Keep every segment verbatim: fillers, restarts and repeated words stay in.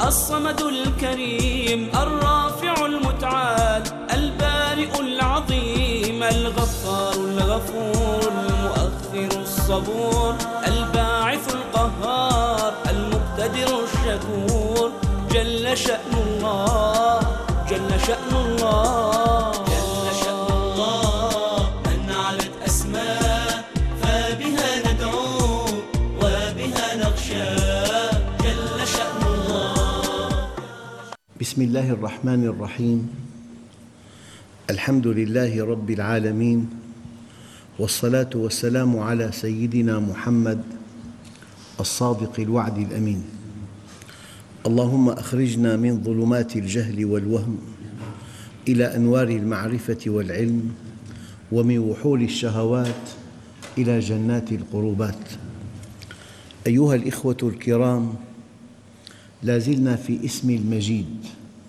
الصمد الكريم الرافع المتعال البارئ العظيم الغفار الغفور المؤخر الصبور الباعث القهار المقتدر الشكور جل شأن الله جل شأن الله جل شأن الله من علت أسماء فبها ندعو وبها نخشى جل شأن الله. بسم الله الرحمن الرحيم. الحمد لله رب العالمين، والصلاة والسلام على سيدنا محمد الصادق الوعد الأمين. اللهم أخرجنا من ظلمات الجهل والوهم إلى أنوار المعرفة والعلم، ومن وحول الشهوات إلى جنات القربات. أيها الإخوة الكرام، لا زلنا في اسم المجيد،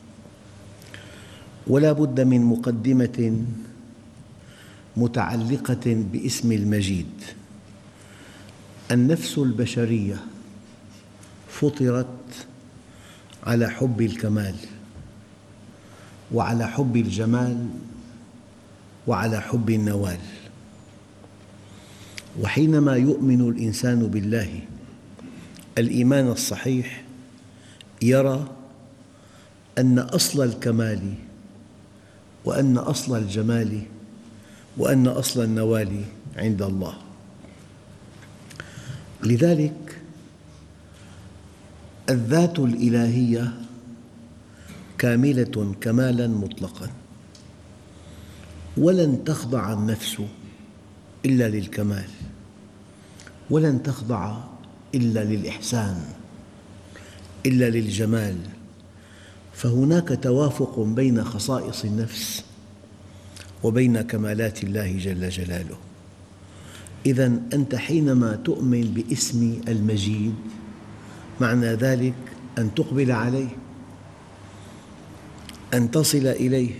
ولا بد من مقدمة متعلقة باسم المجيد. النفس البشرية فطرت على حب الكمال، وعلى حب الجمال، وعلى حب النوال. وحينما يؤمن الإنسان بالله الإيمان الصحيح، يرى أن أصل الكمال وأن أصل الجمال وأن أصل النوال عند الله. لذلك الذات الإلهية كاملة كمالاً مطلقاً، ولن تخضع النفس إلا للكمال، ولن تخضع إلا للإحسان، إلا للجمال. فهناك توافق بين خصائص النفس وبين كمالات الله جل جلاله. إذن أنت حينما تؤمن باسم المجيد، معنى ذلك أن تقبل عليه، أن تصل إليه،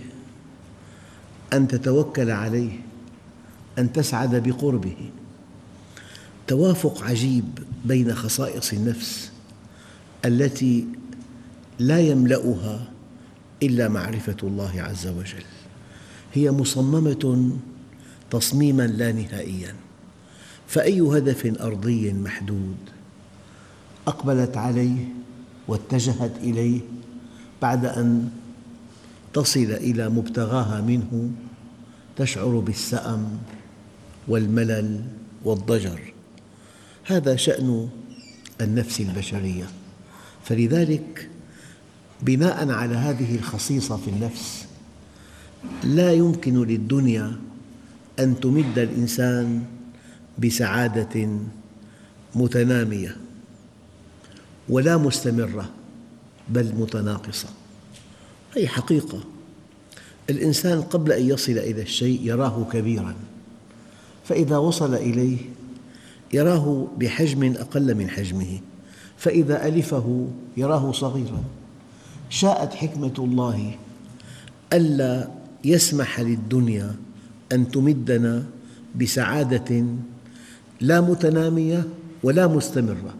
أن تتوكل عليه، أن تسعد بقربه. توافق عجيب بين خصائص النفس التي لا يملأها إلا معرفة الله عز وجل. هي مصممة تصميماً لا نهائياً، فأي هدف أرضي محدود أقبلت عليه واتجهت إليه بعد أن تصل إلى مبتغاها منه تشعر بالسأم والملل والضجر. هذا شأن النفس البشرية. فلذلك بناء على هذه الخصيصة في النفس، لا يمكن للدنيا أن تمد الإنسان بسعادة متنامية ولا مستمرة، بل متناقصة. هذه حقيقة. الإنسان قبل أن يصل إلى الشيء يراه كبيراً، فإذا وصل إليه يراه بحجم أقل من حجمه، فإذا ألفه يراه صغيراً. شاءت حكمة الله ألا يسمح للدنيا أن تمدنا بسعادة لا متنامية ولا مستمرة،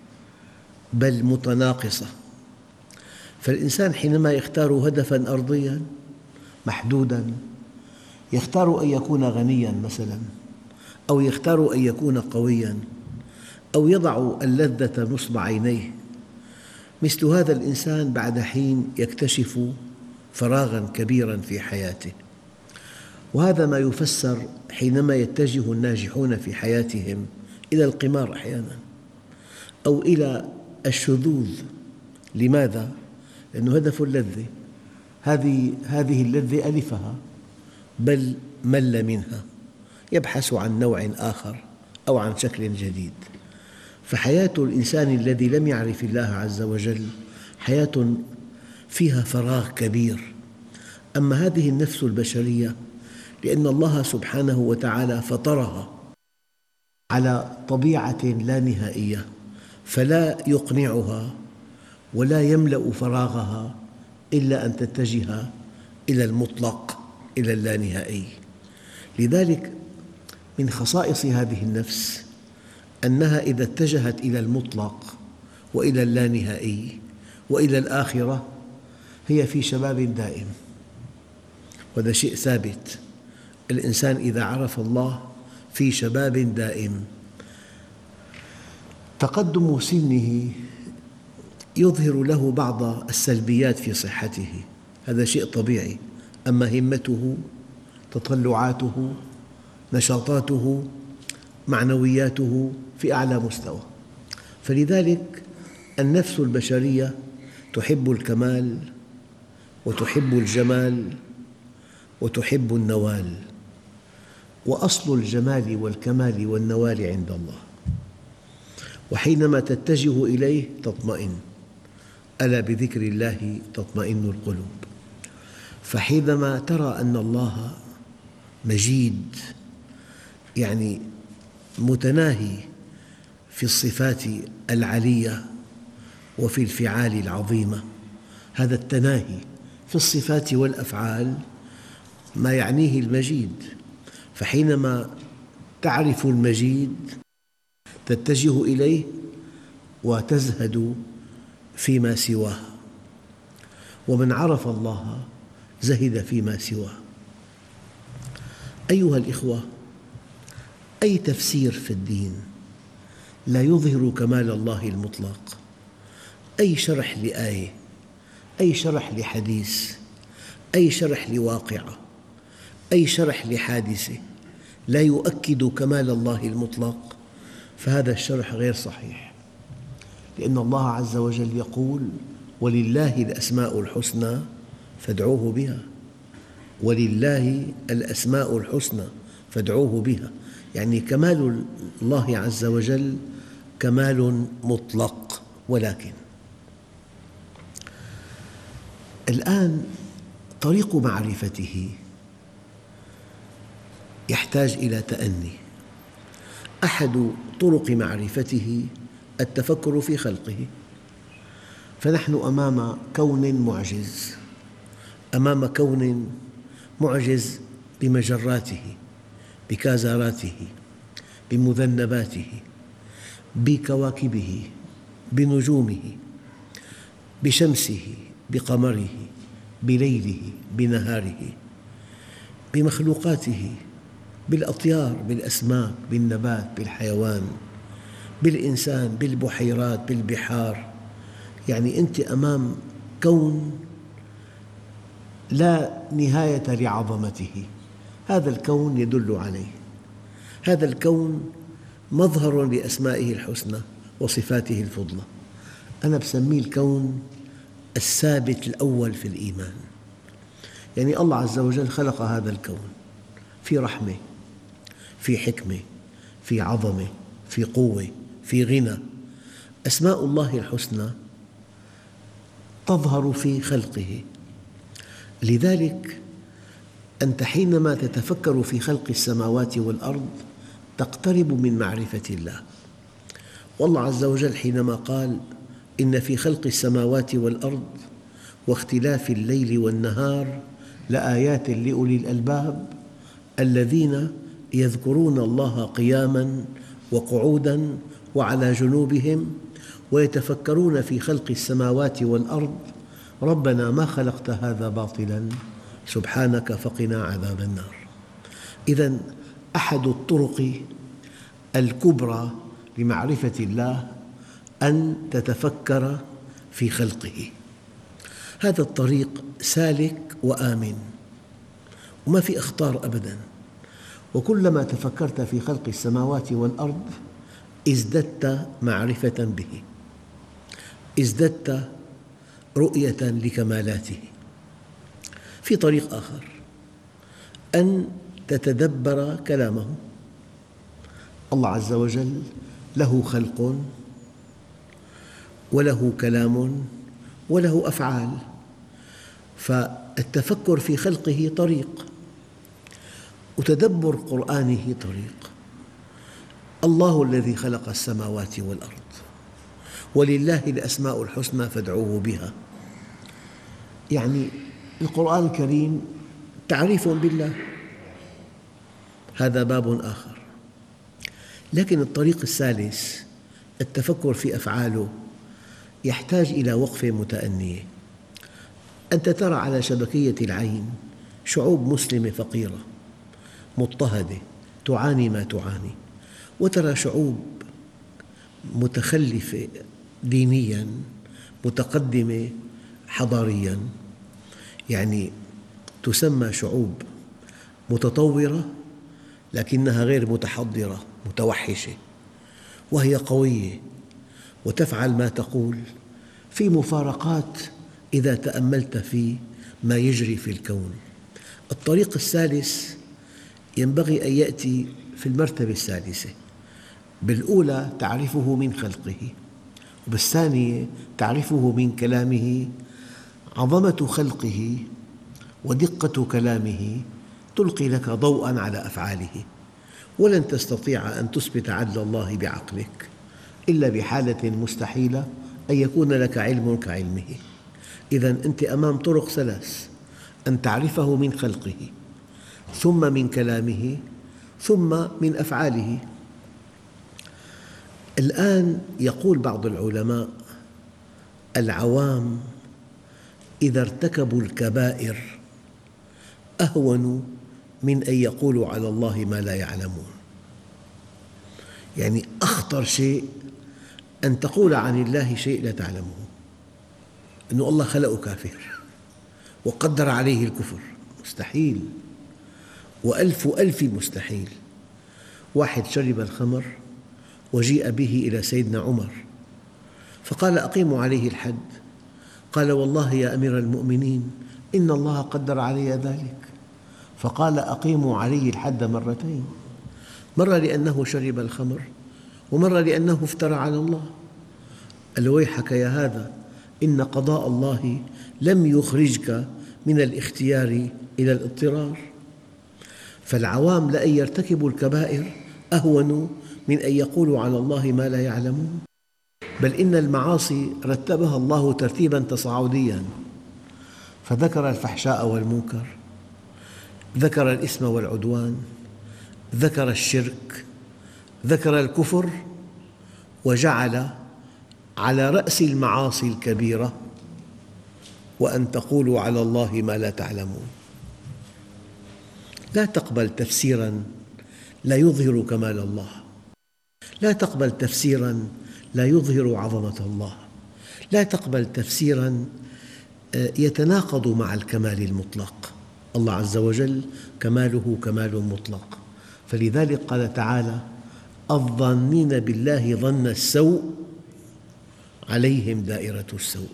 بل متناقصة. فالإنسان حينما يختار هدفاً أرضياً محدوداً، يختار أن يكون غنياً مثلاً، أو يختار أن يكون قوياً، أو يضع اللذة نصب عينيه. مثل هذا الإنسان بعد حين يكتشف فراغاً كبيراً في حياته. وهذا ما يفسر حينما يتجه الناجحون في حياتهم إلى القمار أحياناً، أو إلى الشذوذ. لماذا؟ لأنه هدف اللذة. هذه هذه اللذة ألفها، بل مل منها، يبحث عن نوع آخر أو عن شكل جديد. فحياة الإنسان الذي لم يعرف الله عز وجل حياة فيها فراغ كبير. أما هذه النفس البشرية، لأن الله سبحانه وتعالى فطرها على طبيعة لا نهائية، فلا يقنعها ولا يملأ فراغها إلا أن تتجه إلى المطلق، إلى اللانهائي. لذلك من خصائص هذه النفس أنها إذا اتجهت إلى المطلق وإلى اللانهائي وإلى الآخرة هي في شباب دائم، وهذا شيء ثابت. الإنسان إذا عرف الله في شباب دائم. تقدم سنه يظهر له بعض السلبيات في صحته، هذا شيء طبيعي، أما همته، تطلعاته، نشاطاته، معنوياته في أعلى مستوى. فلذلك النفس البشرية تحب الكمال وتحب الجمال وتحب النوال، وأصل الجمال والكمال والنوال عند الله، وحينما تتجه إليه تطمئن. ألا بذكر الله تطمئن القلوب. فحينما ترى أن الله مجيد، يعني متناهي في الصفات العلية وفي الفعال العظيمة، هذا التناهي في الصفات والأفعال ما يعنيه المجيد. فحينما تعرف المجيد تتجه إليه وتزهد فيما سواه، ومن عرف الله زهد فيما سواه. أيها الإخوة، أي تفسير في الدين لا يظهر كمال الله المطلق، أي شرح لآية، أي شرح لحديث، أي شرح لواقعة، أي شرح لحادثة لا يؤكد كمال الله المطلق، فهذا الشرح غير صحيح. لأن الله عز وجل يقول: ولله الأسماء الحسنى فادعوه بها. ولله الأسماء الحسنى فادعوه بها، يعني كمال الله عز وجل كمال مطلق. ولكن الآن طريق معرفته يحتاج إلى تأني. أحد طرق معرفته التفكر في خلقه، فنحن أمام كون معجز، أمام كون معجز بمجراته، بكازاراته، بمذنباته، بكواكبه، بنجومه، بشمسه، بقمره، بليله، بنهاره، بمخلوقاته، بالأطيار، بالأسماك، بالنبات، بالحيوان، بالإنسان، بالبحيرات، بالبحار. يعني أنت أمام كون لا نهاية لعظمته. هذا الكون يدل عليه، هذا الكون مظهر لأسمائه الحسنى وصفاته الفضلى. أنا بسميه الكون الثابت الأول في الإيمان. يعني الله عز وجل خلق هذا الكون في رحمة، في حكمة، في عظمة، في قوة، في غنى. أسماء الله الحسنى تظهر في خلقه. لذلك أنت حينما تتفكر في خلق السماوات والأرض تقترب من معرفة الله. والله عز وجل حينما قال: إن في خلق السماوات والأرض واختلاف الليل والنهار لآيات لأولي الألباب الذين يذكرون الله قياماً وقعوداً وعلى جنوبهم ويتفكرون في خلق السماوات والأرض ربنا ما خلقت هذا باطلاً سبحانك فقنا عذاب النار. إذن أحد الطرق الكبرى لمعرفة الله أن تتفكر في خلقه. هذا الطريق سالك وآمن وما في أخطار أبداً. وكلما تفكرت في خلق السماوات والأرض ازددت معرفة به، ازددت رؤية لكمالاته. في طريق آخر أن تتدبر كلامه. الله عز وجل له خلق وله كلام وله أفعال، فالتفكر في خلقه طريق وتدبر قرآنه طريق. الله الذي خلق السماوات والأرض ولله الأسماء الحسنى فادعوه بها. يعني القرآن الكريم تعريف بالله، هذا باب آخر. لكن الطريق الثالث التفكر في أفعاله، يحتاج إلى وقفة متأنية. أنت ترى على شبكية العين شعوب مسلمة فقيرة مضطهدة تعاني ما تعاني، وترى شعوب متخلفة دينياً متقدمة حضارياً، يعني تسمى شعوب متطورة لكنها غير متحضرة متوحشة، وهي قوية وتفعل ما تقول. في مفارقات إذا تأملت في ما يجري في الكون. الطريق الثالث ينبغي أن يأتي في المرتبة الثالثة. بالأولى تعرفه من خلقه، وبالثانية تعرفه من كلامه. عظمة خلقه ودقة كلامه تلقي لك ضوءاً على أفعاله، ولن تستطيع أن تثبت عدل الله بعقلك إلا بحالة مستحيلة أن يكون لك علم كعلمه. إذن أنت أمام طرق ثلاث: أن تعرفه من خلقه، ثم من كلامه، ثم من أفعاله. الآن يقول بعض العلماء: العوام إذا ارتكبوا الكبائر أهون من أن يقولوا على الله ما لا يعلمون. يعني أخطر شيء أن تقول عن الله شيء لا تعلمه، أن الله خلقه كافر وقدر عليه الكفر، مستحيل، وألف ألف مستحيل. واحد شرب الخمر وجيء به إلى سيدنا عمر فقال: أقيموا عليه الحد. قال: والله يا أمير المؤمنين إن الله قدر علي ذلك. فقال: أقيموا عليه الحد مرتين، مرة لأنه شرب الخمر، ومرة لأنه افترى على الله. قال: ويحك يا هذا، إن قضاء الله لم يخرجك من الاختيار إلى الاضطرار. فالعوام لأن يرتكبوا الكبائر أهون من أن يقولوا على الله ما لا يعلمون. بل إن المعاصي رتبها الله ترتيباً تصاعدياً، فذكر الفحشاء والمنكر، ذكر الإثم والعدوان، ذكر الشرك، ذكر الكفر، وجعل على رأس المعاصي الكبيرة: وأن تقولوا على الله ما لا تعلمون. لا تقبل تفسيراً لا يظهر كمال الله، لا تقبل تفسيراً لا يظهر عظمة الله، لا تقبل تفسيراً يتناقض مع الكمال المطلق. الله عز وجل كماله كمال مطلق، فلذلك قال تعالى: الظانين بالله ظن السوء عليهم دائرة السوء.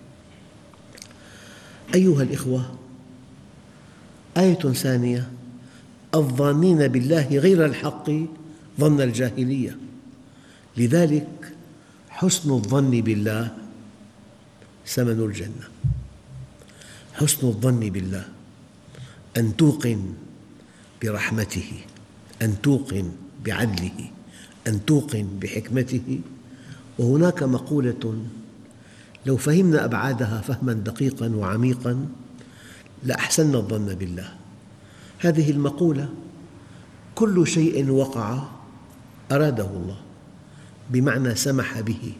أيها الإخوة، آية ثانية: الظانين بالله غير الحق ظن الجاهلية. لذلك حسن الظن بالله ثمن الجنة. حسن الظن بالله أن توقن برحمته، أن توقن بعدله، أن توقن بحكمته. وهناك مقولة لو فهمنا أبعادها فهماً دقيقاً وعميقاً لأحسننا الظن بالله. هذه المقولة: كل شيء وقع أراده الله، بمعنى سمح به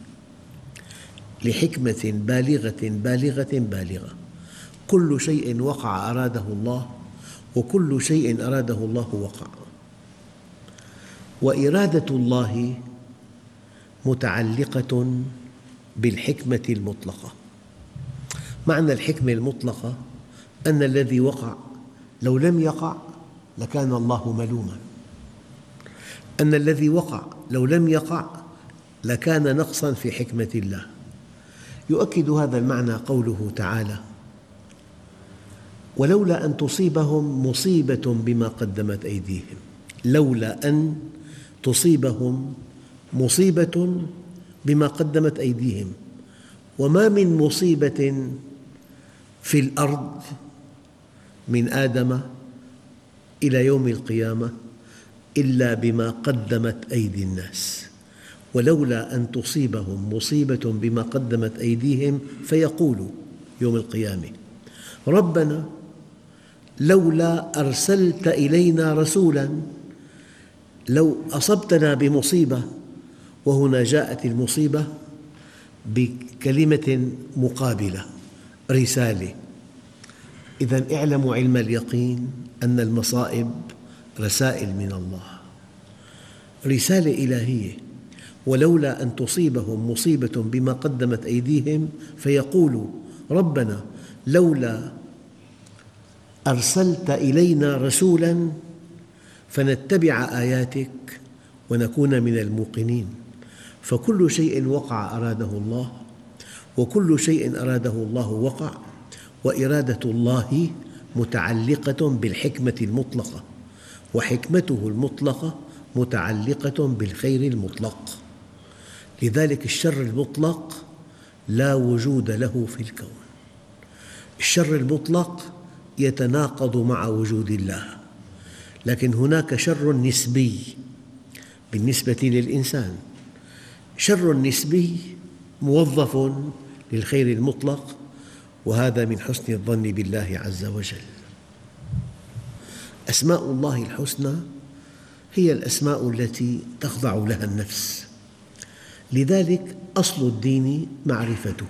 لحكمة بالغة بالغة بالغة. كل شيء وقع أراده الله، وكل شيء أراده الله وقع. وإرادة الله متعلقة بالحكمة المطلقة. معنى الحكمة المطلقة أن الذي وقع لو لم يقع لكان الله ملوماً، أن الذي وقع لو لم يقع لكان نقصاً في حكمة الله. يؤكد هذا المعنى قوله تعالى: ولولا أن تصيبهم مصيبة بما قدمت أيديهم. لولا أن تصيبهم مصيبة بما قدمت أيديهم. وما من مصيبة في الأرض من آدم إلى يوم القيامة إلا بما قدمت أيدي الناس. ولولا أن تصيبهم مصيبة بما قدمت أيديهم فيقولوا يوم القيامة: ربنا لولا أرسلت إلينا رسولاً. لو أصبتنا بمصيبة، وهنا جاءت المصيبة بكلمة مقابلة: رسالة. إذن اعلموا علم اليقين أن المصائب رسائل من الله، رسالة إلهية. ولولا أن تصيبهم مصيبة بما قدمت أيديهم فيقولوا ربنا لولا أرسلت إلينا رسولا فنتبع آياتك ونكون من الموقنين. فكل شيء وقع أراده الله، وكل شيء أراده الله وقع، وإرادة الله متعلقة بالحكمة المطلقة، وحكمته المطلقة متعلقة بالخير المطلق. لذلك الشر المطلق لا وجود له في الكون. الشر المطلق يتناقض مع وجود الله، لكن هناك شر نسبي بالنسبة للإنسان، شر نسبي موظف للخير المطلق، وهذا من حسن الظن بالله عز وجل. أسماء الله الحسنى هي الأسماء التي تخضع لها النفس، لذلك أصل الدين معرفته.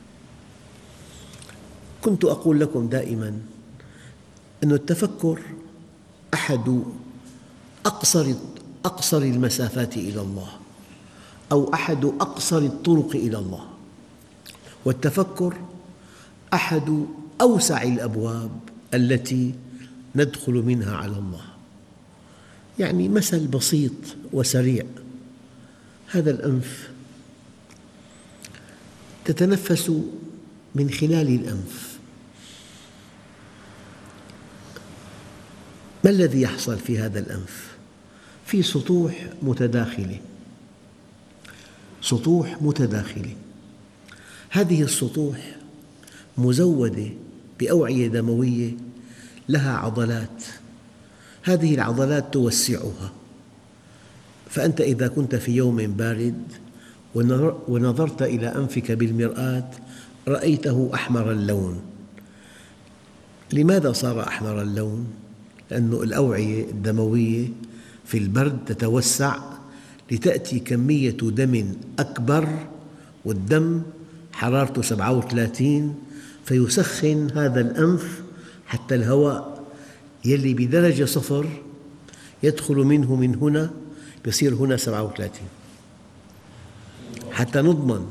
كنت أقول لكم دائماً أن التفكر أحد أقصر أقصر المسافات إلى الله، أو أحد أقصر الطرق إلى الله، والتفكر أحد أوسع الأبواب التي ندخل منها على الله. يعني مثل بسيط وسريع: هذا الأنف تتنفس من خلال الأنف، ما الذي يحصل في هذا الأنف؟ في سطوح متداخلة، سطوح متداخلة. هذه السطوح مزودة بأوعية دموية لها عضلات، هذه العضلات توسعها. فأنت إذا كنت في يوم بارد ونظرت إلى أنفك بالمرآة رأيته أحمر اللون. لماذا صار أحمر اللون؟ لأن الأوعية الدموية في البرد تتوسع لتأتي كمية دم أكبر، والدم حرارته سبعة وثلاثين، فيسخن هذا الأنف حتى الهواء يلي بدرجة صفر يدخل منه من هنا يصير هنا سبعة وثلاثين، حتى نضمن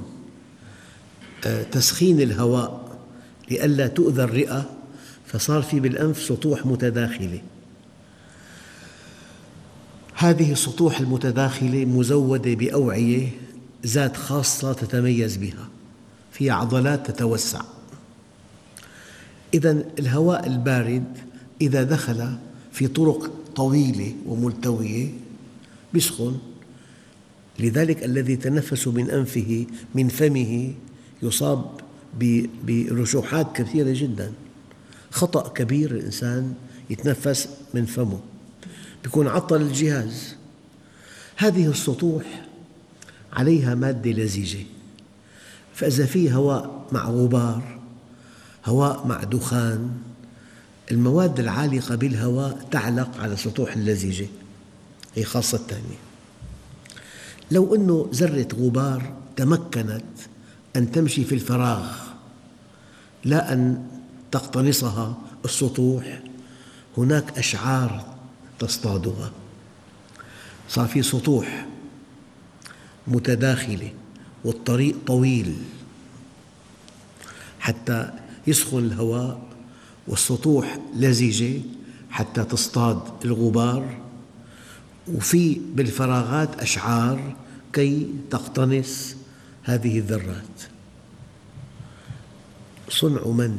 تسخين الهواء لئلا تؤذى الرئة، فصار في بالأنف سطوح متداخلة. هذه السطوح المتداخلة مزودة بأوعية ذات خاصة تتميز بها، فيها عضلات تتوسع. إذن الهواء البارد إذا دخل في طرق طويلة وملتوية يسخن. لذلك الذي يتنفس من أنفه من فمه يصاب برشوحات كثيرة جداً. خطأ كبير الإنسان يتنفس من فمه، يكون عطل الجهاز. هذه السطوح عليها مادة لزجة، فإذا في هواء مع غبار، هواء مع دخان، المواد العالقة بالهواء تعلق على السطوح اللزجة، هي خاصة ثانية. لو أن ذرة غبار تمكنت أن تمشي في الفراغ لا أن تقتنصها السطوح، هناك أشعار تصطادها. صار في سطوح متداخلة والطريق طويل حتى يسخن الهواء، والسطوح لزجة حتى تصطاد الغبار، وفي بالفراغات أشعار كي تقتنص هذه الذرات. صنع من؟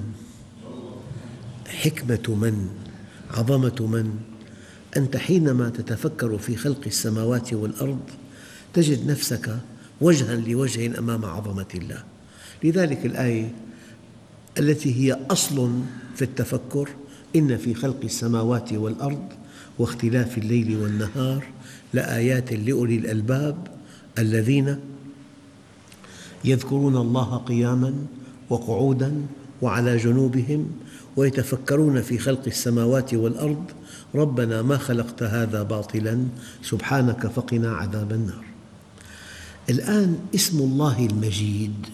حكمة من؟ عظمة من؟ أنت حينما تتفكر في خلق السماوات والأرض تجد نفسك وجهاً لوجه أمام عظمة الله. لذلك الآية التي هي أصل في التفكر: إن في خلق السماوات والأرض واختلاف الليل والنهار لآيات لأولي الألباب الذين يذكرون الله قياماً وقعوداً وعلى جنوبهم ويتفكرون في خلق السماوات والأرض ربنا ما خلقت هذا باطلاً سبحانك فقنا عذاب النار. الآن اسم الله المجيد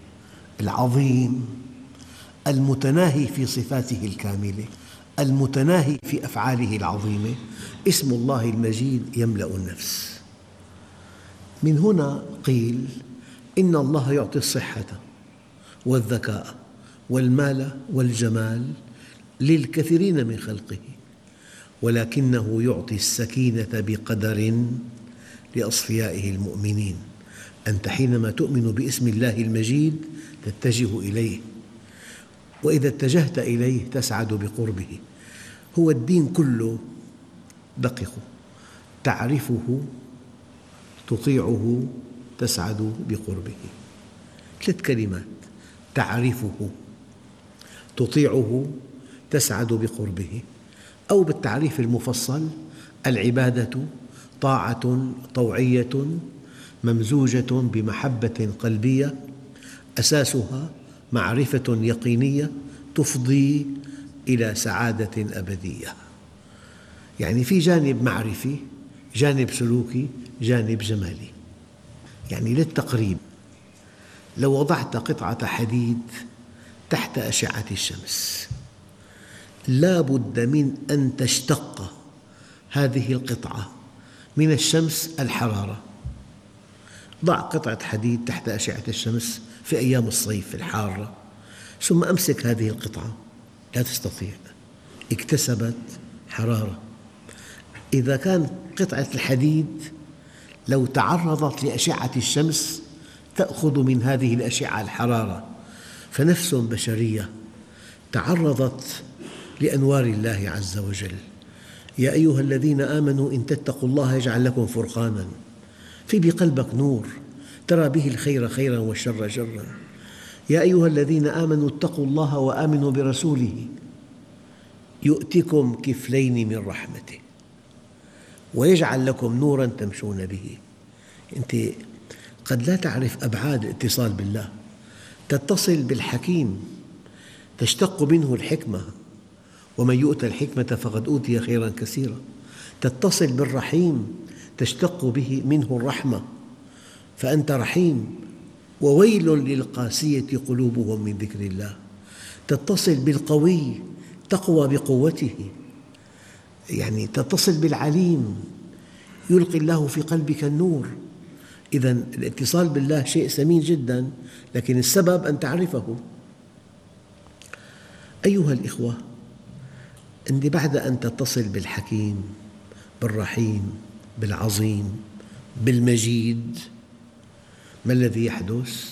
العظيم المتناهي في صفاته الكاملة المتناهي في أفعاله العظيمة، اسم الله المجيد يملأ النفس. من هنا قيل إن الله يعطي الصحة والذكاء والمال والجمال للكثيرين من خلقه، ولكنه يعطي السكينة بقدر لأصفيائه المؤمنين. أنت حينما تؤمن باسم الله المجيد تتجه إليه، وإذا اتجهت إليه تسعد بقربه. هو الدين كله دقق: تعرفه، تطيعه، تسعد بقربه. ثلاث كلمات: تعرفه، تطيعه، تسعد بقربه. أو بالتعريف المفصل: العبادة طاعة طوعية ممزوجة بمحبة قلبية أساسها معرفة يقينية تفضي إلى سعادة أبدية. يعني في جانب معرفي، جانب سلوكي، جانب جمالي. يعني للتقريب، لو وضعت قطعة حديد تحت أشعة الشمس لا بد من أن تشتق هذه القطعة من الشمس الحرارة. ضع قطعة حديد تحت أشعة الشمس في أيام الصيف الحارة، ثم أمسك هذه القطعة، لا تستطيع، اكتسبت حرارة. إذا كان قطعة الحديد لو تعرضت لأشعة الشمس تأخذ من هذه الأشعة الحرارة، فنفس بشرية تعرضت لأنوار الله عز وجل. يا أيها الذين آمنوا إن تتقوا الله يجعل لكم فرقانا، في بقلبك نور ترى به الخير خيرا والشر شرا. يا أيها الذين آمنوا اتقوا الله وآمنوا برسوله يؤتكم كفلين من رحمته ويجعل لكم نورا تمشون به. أنت قد لا تعرف أبعاد الاتصال بالله، تتصل بالحكيم تشتق منه الحكمة، ومن يؤت الحكمة فقد أوتي خيرا كثيرا. تتصل بالرحيم تشتق به منه الرحمة، فأنت رحيم. وويل للقاسية قلوبهم من ذكر الله. تتصل بالقوي تقوى بقوته، يعني تتصل بالعليم يلقي الله في قلبك النور. إذن الاتصال بالله شيء ثمين جدا، لكن السبب أن تعرفه. أيها الإخوة، أنت بعد أن تتصل بالحكيم بالرحيم بالعظيم بالمجيد، ما الذي يحدث؟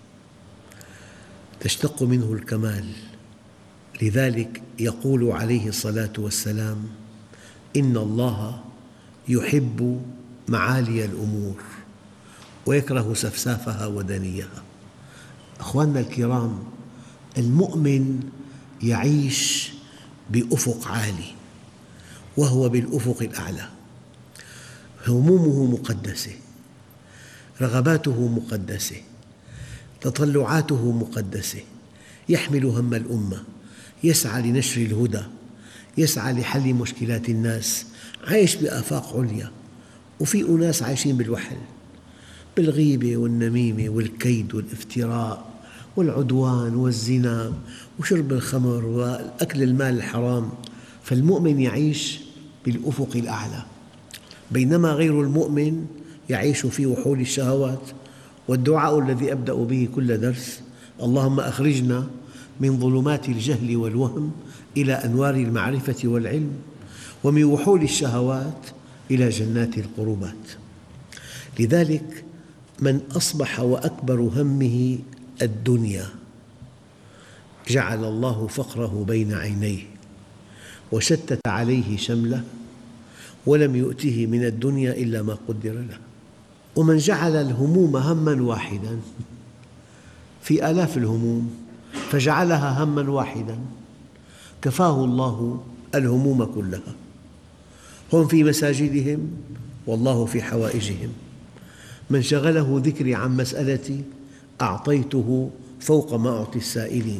تشتق منه الكمال. لذلك يقول عليه الصلاة والسلام: إن الله يحب معالي الأمور ويكره سفسافها ودنيها. أخواننا الكرام، المؤمن يعيش بأفق عالي، وهو بالأفق الأعلى. همومه مقدسة، رغباته مقدسة، تطلعاته مقدسة. يحمل هم الأمة، يسعى لنشر الهدى، يسعى لحل مشكلات الناس، عايش بآفاق عليا. وفي أناس عايشين بالوحل، بالغيبة والنميمة والكيد والافتراء والعدوان والزنا وشرب الخمر وأكل المال الحرام. فالمؤمن يعيش بالأفق الأعلى، بينما غير المؤمن يعيش في وحول الشهوات. والدعاء الذي أبدأ به كل درس: اللهم أخرجنا من ظلمات الجهل والوهم إلى أنوار المعرفة والعلم، ومن وحول الشهوات إلى جنات القربات. لذلك من أصبح وأكبر همه الدنيا جعل الله فقره بين عينيه وشتت عليه شمله، ولم يؤته من الدنيا إلا ما قدر له. ومن جعل الهموم هماً واحداً، في آلاف الهموم فجعلها هماً واحداً، كفاه الله الهموم كلها. هم في مساجدهم والله في حوائجهم. من شغله ذكري عن مسألتي أعطيته فوق ما أعطي السائلين.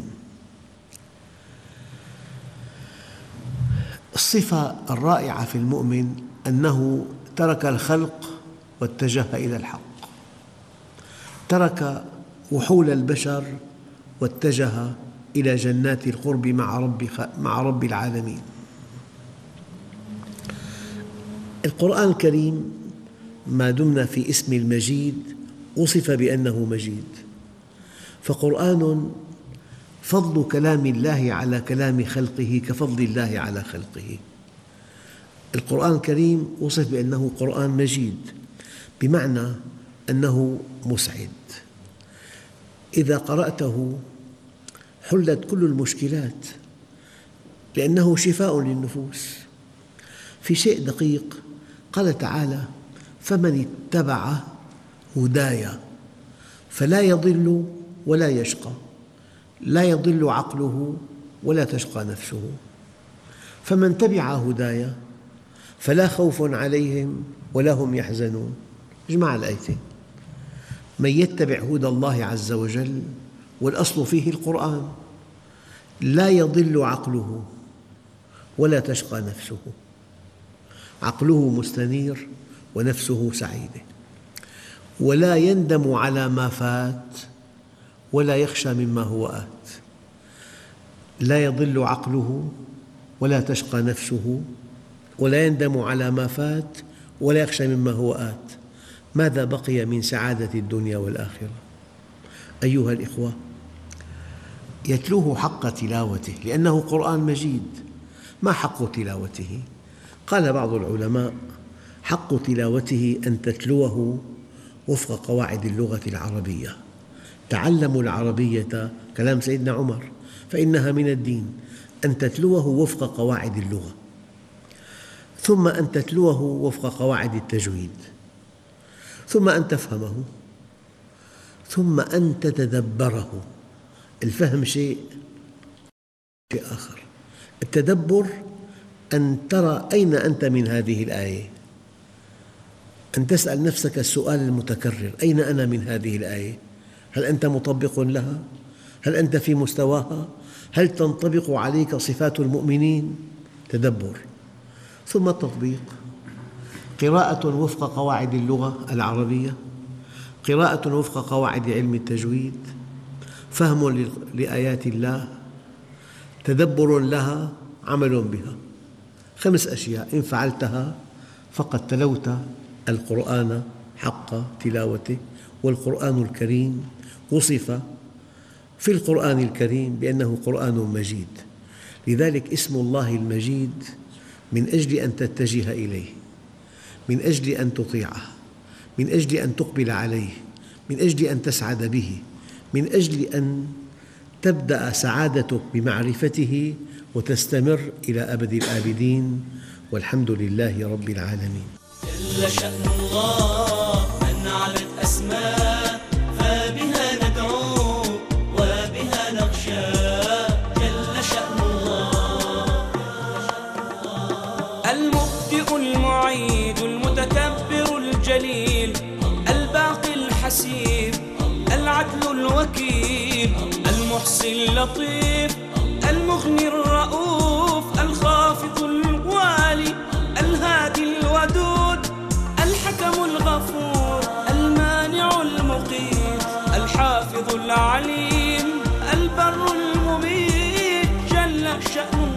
الصفة الرائعة في المؤمن أنه ترك الخلق واتجه إلى الحق. ترك وحول البشر واتجه إلى جنات القرب مع رب, مع رب العالمين. القرآن الكريم ما دمنا في اسم المجيد وصف بأنه مجيد، فقرآن فضل كلام الله على كلام خلقه كفضل الله على خلقه. القرآن الكريم وصف بأنه قرآن مجيد بمعنى أنه مسعد، إذا قرأته حلت كل المشكلات لأنه شفاء للنفوس. في شيء دقيق، قال تعالى: فمن اتبع هداي فلا يضل ولا يشقى، لا يضل عقله ولا تشقى نفسه. فمن تبع هداي فلا خوف عليهم ولا هم يحزنون. اجمع الآيتين: من يتبع هدى الله عز وجل، والأصل فيه القرآن، لا يضل عقله ولا تشقى نفسه، عقله مستنير ونفسه سعيدة، ولا يندم على ما فات ولا يخشى مما هو آت. لا يضل عقله ولا تشقى نفسه ولا يندم على ما فات ولا يخشى مما هو آت. ماذا بقي من سعادة الدنيا والآخرة؟ أيها الإخوة، يتلوه حق تلاوته لأنه قرآن مجيد. ما حق تلاوته؟ قال بعض العلماء: حق تلاوته أن تتلوه وفق قواعد اللغة العربية. تعلموا العربية، كلام سيدنا عمر، فإنها من الدين. أن تتلوه وفق قواعد اللغة، ثم أن تتلوه وفق قواعد التجويد، ثم أن تفهمه، ثم أن تتدبره. الفهم شيء، شيء آخر. التدبر أن ترى أين أنت من هذه الآية، أن تسأل نفسك السؤال المتكرر: أين أنا من هذه الآية؟ هل أنت مطبق لها؟ هل أنت في مستواها؟ هل تنطبق عليك صفات المؤمنين؟ تدبر. ثم التطبيق: قراءة وفق قواعد اللغة العربية، قراءة وفق قواعد علم التجويد، فهم لآيات الله، تدبر لها، عمل بها. خمس أشياء إن فعلتها فقد تلوت القرآن حق تلاوته. والقرآن الكريم وصف في القرآن الكريم بأنه قرآن مجيد، لذلك اسم الله المجيد من أجل أن تتجه إليه، من أجل أن تطيعه، من أجل أن تقبل عليه، من أجل أن تسعد به، من أجل أن تبدأ سعادتك بمعرفته وتستمر إلى أبد الآبدين. والحمد لله رب العالمين. جل شأن الله من علت أسماء، فبها ندعو وبها نخشى. جل شأن الله المبدئ المعيد المتكبر الجليل الباقي الحسيب العدل الوكيل المحصي اللطيف المغني الرؤوف الخافض الوالي الهادي الودود الحكم الغفور المانع المقيت الحافظ العليم البر المميت. جل شأنه